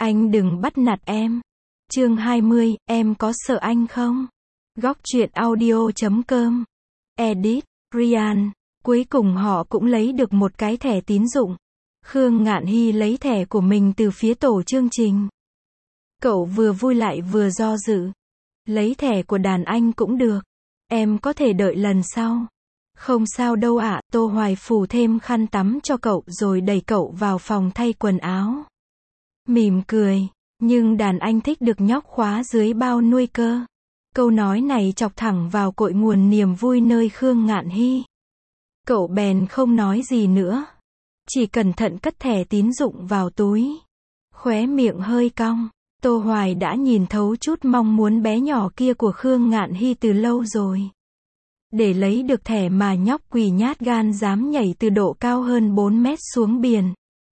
Anh đừng bắt nạt em. Chương 20, em có sợ anh không? Góc truyện audio.com. Edit, Ryan. Cuối cùng họ cũng lấy được một cái thẻ tín dụng. Khương Ngạn Hy lấy thẻ của mình từ phía tổ chương trình. Cậu vừa vui lại vừa do dự. Lấy thẻ của đàn anh cũng được. Em có thể đợi lần sau. Không sao đâu ạ. Tô Hoài phủ thêm khăn tắm cho cậu rồi đẩy cậu vào phòng thay quần áo. Mỉm cười. Nhưng đàn anh thích được nhóc khóa dưới bao nuôi cơ. Câu nói này chọc thẳng vào cội nguồn niềm vui nơi Khương Ngạn Hy. Cậu bèn không nói gì nữa. Chỉ cẩn thận cất thẻ tín dụng vào túi. Khóe miệng hơi cong. Tô Hoài đã nhìn thấu chút mong muốn bé nhỏ kia của Khương Ngạn Hy từ lâu rồi. Để lấy được thẻ mà nhóc quỳ nhát gan dám nhảy từ độ cao hơn 4 mét xuống biển.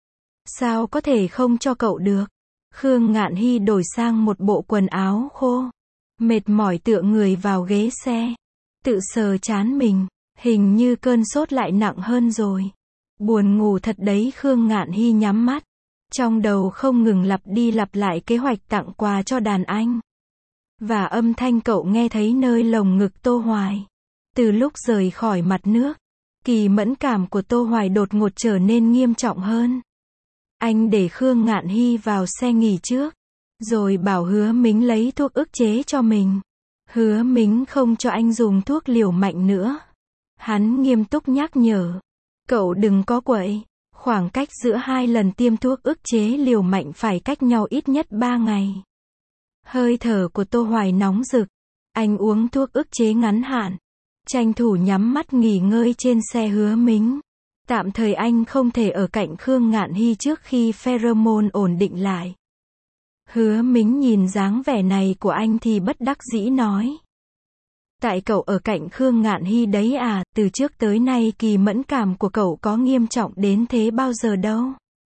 Sao có thể không cho cậu được? Khương Ngạn Hy đổi sang một bộ quần áo khô. Mệt mỏi tựa người vào ghế xe. Tự sờ trán mình. Hình như cơn sốt lại nặng hơn rồi. Buồn ngủ thật đấy. Khương Ngạn Hy nhắm mắt. Trong đầu không ngừng lặp đi lặp lại kế hoạch tặng quà cho đàn anh. Và âm thanh cậu nghe thấy nơi lồng ngực Tô Hoài. Từ lúc rời khỏi mặt nước, kỳ mẫn cảm của Tô Hoài đột ngột trở nên nghiêm trọng hơn. Anh để Khương Ngạn Hy vào xe nghỉ trước. Rồi bảo Hứa Mính lấy thuốc ức chế cho mình. Hứa Mính không cho anh dùng thuốc liều mạnh nữa. Hắn nghiêm túc nhắc nhở. Cậu đừng có quậy. Khoảng cách giữa 2 lần tiêm thuốc ức chế liều mạnh phải cách nhau ít nhất 3 ngày. Hơi thở của Tô Hoài nóng rực. Anh uống thuốc ức chế ngắn hạn. Tranh thủ nhắm mắt nghỉ ngơi trên xe Hứa Mính. Tạm thời anh không thể ở cạnh Khương Ngạn Hy trước khi pheromone ổn định lại. Hứa Mính nhìn dáng vẻ này của anh thì bất đắc dĩ nói. Tại cậu ở cạnh Khương Ngạn Hy đấy à, từ trước tới nay kỳ mẫn cảm của cậu có nghiêm trọng đến thế bao giờ đâu.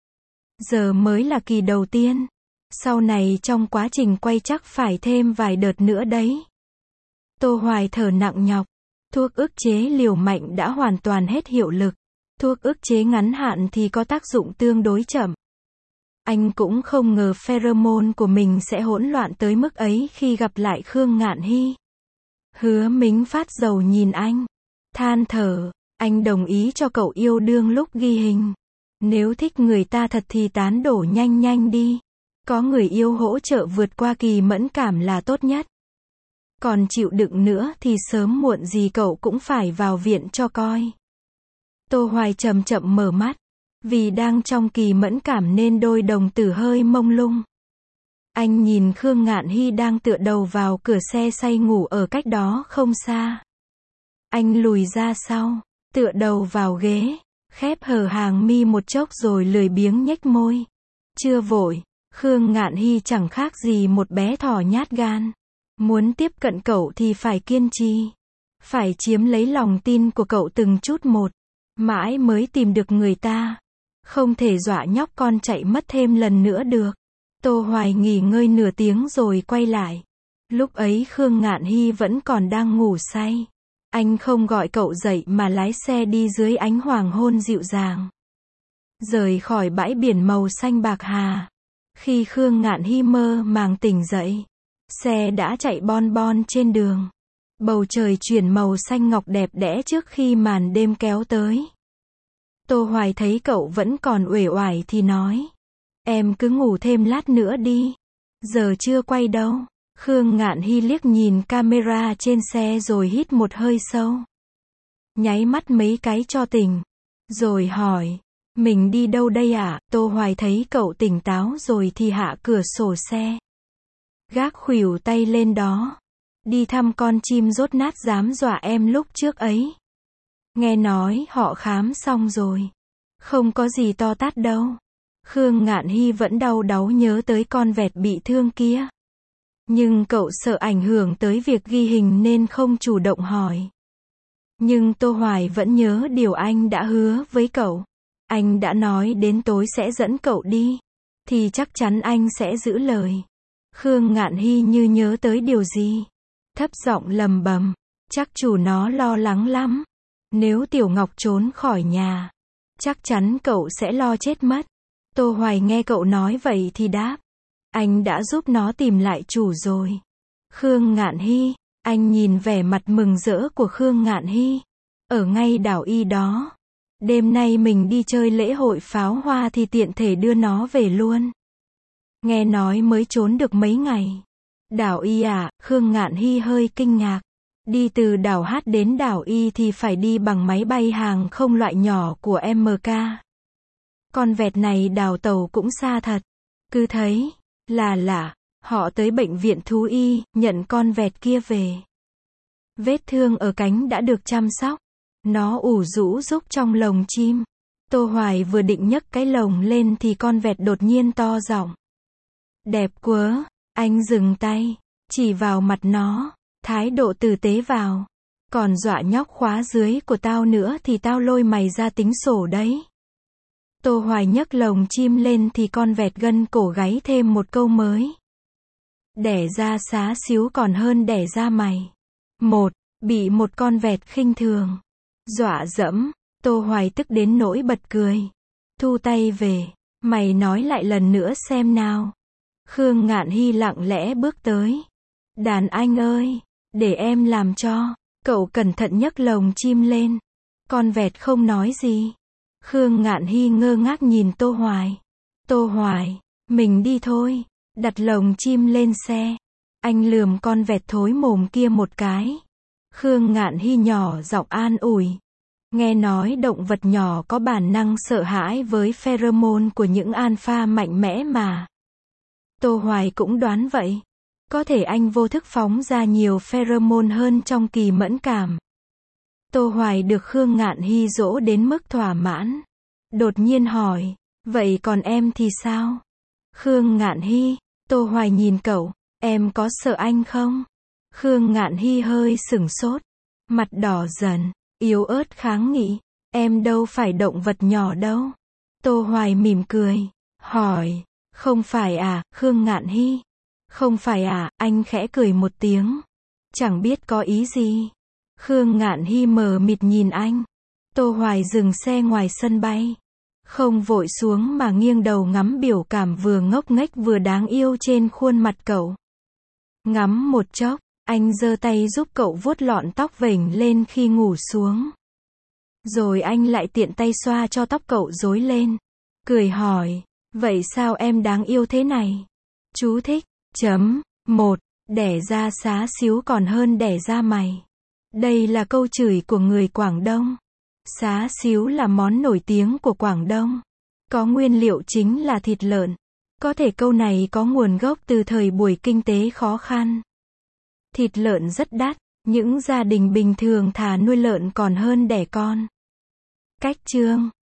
Giờ mới là kỳ đầu tiên. Sau này trong quá trình quay chắc phải thêm vài đợt nữa đấy. Tô Hoài thở nặng nhọc. Thuốc ức chế liều mạnh đã hoàn toàn hết hiệu lực. Thuốc ức chế ngắn hạn thì có tác dụng tương đối chậm. Anh cũng không ngờ pheromone của mình sẽ hỗn loạn tới mức ấy khi gặp lại Khương Ngạn Hy. Hứa Mính phát dầu nhìn anh. Than thở, anh đồng ý cho cậu yêu đương lúc ghi hình. Nếu thích người ta thật thì tán đổ nhanh nhanh đi. Có người yêu hỗ trợ vượt qua kỳ mẫn cảm là tốt nhất. Còn chịu đựng nữa thì sớm muộn gì cậu cũng phải vào viện cho coi. Tô Hoài chậm chậm mở mắt. Vì đang trong kỳ mẫn cảm nên đôi đồng tử hơi mông lung. Anh nhìn Khương Ngạn Hy đang tựa đầu vào cửa xe say ngủ ở cách đó không xa. Anh lùi ra sau, tựa đầu vào ghế, khép hờ hàng mi một chốc rồi lười biếng nhếch môi. Chưa vội, Khương Ngạn Hy chẳng khác gì một bé thỏ nhát gan. Muốn tiếp cận cậu thì phải kiên trì. Phải chiếm lấy lòng tin của cậu từng chút một. Mãi mới tìm được người ta. Không thể dọa nhóc con chạy mất thêm lần nữa được. Tô Hoài nghỉ ngơi nửa tiếng rồi quay lại. Lúc ấy Khương Ngạn Hy vẫn còn đang ngủ say. Anh không gọi cậu dậy mà lái xe đi dưới ánh hoàng hôn dịu dàng. Rời khỏi bãi biển màu xanh bạc hà. Khi Khương Ngạn Hy mơ màng tỉnh dậy, xe đã chạy bon bon trên đường. Bầu trời chuyển màu xanh ngọc đẹp đẽ trước khi màn đêm kéo tới. Tô Hoài thấy cậu vẫn còn uể oải thì nói. Em cứ ngủ thêm lát nữa đi. Giờ chưa quay đâu. Khương Ngạn Hy liếc nhìn camera trên xe rồi hít một hơi sâu. Nháy mắt mấy cái cho tỉnh. Rồi hỏi. Mình đi đâu đây ạ? Tô Hoài thấy cậu tỉnh táo rồi thì hạ cửa sổ xe. Gác khuỷu tay lên đó. Đi thăm con chim rốt nát dám dọa em lúc trước ấy. Nghe nói họ khám xong rồi. Không có gì to tát đâu. Khương Ngạn Hy vẫn đau đáu nhớ tới con vẹt bị thương kia. Nhưng cậu sợ ảnh hưởng tới việc ghi hình nên không chủ động hỏi. Nhưng Tô Hoài vẫn nhớ điều anh đã hứa với cậu. Anh đã nói đến tối sẽ dẫn cậu đi. Thì chắc chắn anh sẽ giữ lời. Khương Ngạn Hy như nhớ tới điều gì. Thấp giọng lầm bầm. Chắc chủ nó lo lắng lắm. Nếu Tiểu Ngọc trốn khỏi nhà, chắc chắn cậu sẽ lo chết mất. Tô Hoài nghe cậu nói vậy thì đáp. Anh đã giúp nó tìm lại chủ rồi. Khương Ngạn Hy, anh nhìn vẻ mặt mừng rỡ của Khương Ngạn Hy. Ở ngay đảo Y đó. Đêm nay mình đi chơi lễ hội pháo hoa thì tiện thể đưa nó về luôn. Nghe nói mới trốn được mấy ngày. Đảo Y à, Khương Ngạn Hy hơi kinh ngạc. Đi từ đảo H đến đảo Y thì phải đi bằng máy bay hàng không loại nhỏ của MK. Con vẹt này đào tàu cũng xa thật. Cứ thấy, là lạ, họ tới bệnh viện thú y, nhận con vẹt kia về. Vết thương ở cánh đã được chăm sóc. Nó ủ rũ rúc trong lồng chim. Tô Hoài vừa định nhấc cái lồng lên thì con vẹt đột nhiên to giọng. Đẹp quá, anh dừng tay, chỉ vào mặt nó, thái độ tử tế vào. Còn dọa nhóc khóa dưới của tao nữa thì tao lôi mày ra tính sổ đấy. Tô Hoài nhấc lồng chim lên thì con vẹt gân cổ gáy thêm một câu mới. Đẻ ra xá xíu còn hơn đẻ ra mày. Bị một con vẹt khinh thường, dọa dẫm, Tô Hoài tức đến nỗi bật cười. Thu tay về, mày nói lại lần nữa xem nào. Khương Ngạn Hy lặng lẽ bước tới. Đàn anh ơi, để em làm cho. Cậu cẩn thận nhấc lồng chim lên. Con vẹt không nói gì. Khương Ngạn Hy ngơ ngác nhìn Tô Hoài. Tô Hoài, mình đi thôi. Đặt lồng chim lên xe. Anh lườm con vẹt thối mồm kia một cái. Khương Ngạn Hy nhỏ giọng an ủi. Nghe nói động vật nhỏ có bản năng sợ hãi với pheromone của những alpha mạnh mẽ mà. Tô Hoài cũng đoán vậy. Có thể anh vô thức phóng ra nhiều pheromone hơn trong kỳ mẫn cảm. Tô Hoài được Khương Ngạn Hy dỗ đến mức thỏa mãn. Đột nhiên hỏi, vậy còn em thì sao? Khương Ngạn Hy, Tô Hoài nhìn cậu, em có sợ anh không? Khương Ngạn Hy hơi sửng sốt, mặt đỏ dần, yếu ớt kháng nghị, em đâu phải động vật nhỏ đâu. Tô Hoài mỉm cười, hỏi, không phải à, Khương Ngạn Hy? Không phải à, anh khẽ cười một tiếng. Chẳng biết có ý gì. Khương Ngạn Hy mờ mịt nhìn anh. Tô Hoài dừng xe ngoài sân bay. Không vội xuống mà nghiêng đầu ngắm biểu cảm vừa ngốc nghếch vừa đáng yêu trên khuôn mặt cậu. Ngắm một chốc, anh giơ tay giúp cậu vuốt lọn tóc vểnh lên khi ngủ xuống. Rồi anh lại tiện tay xoa cho tóc cậu rối lên. Cười hỏi, vậy sao em đáng yêu thế này? Chú thích. 1. Đẻ ra xá xíu còn hơn đẻ ra mày. Đây là câu chửi của người Quảng Đông. Xá xíu là món nổi tiếng của Quảng Đông. Có nguyên liệu chính là thịt lợn. Có thể câu này có nguồn gốc từ thời buổi kinh tế khó khăn. Thịt lợn rất đắt, những gia đình bình thường thà nuôi lợn còn hơn đẻ con. Cách chương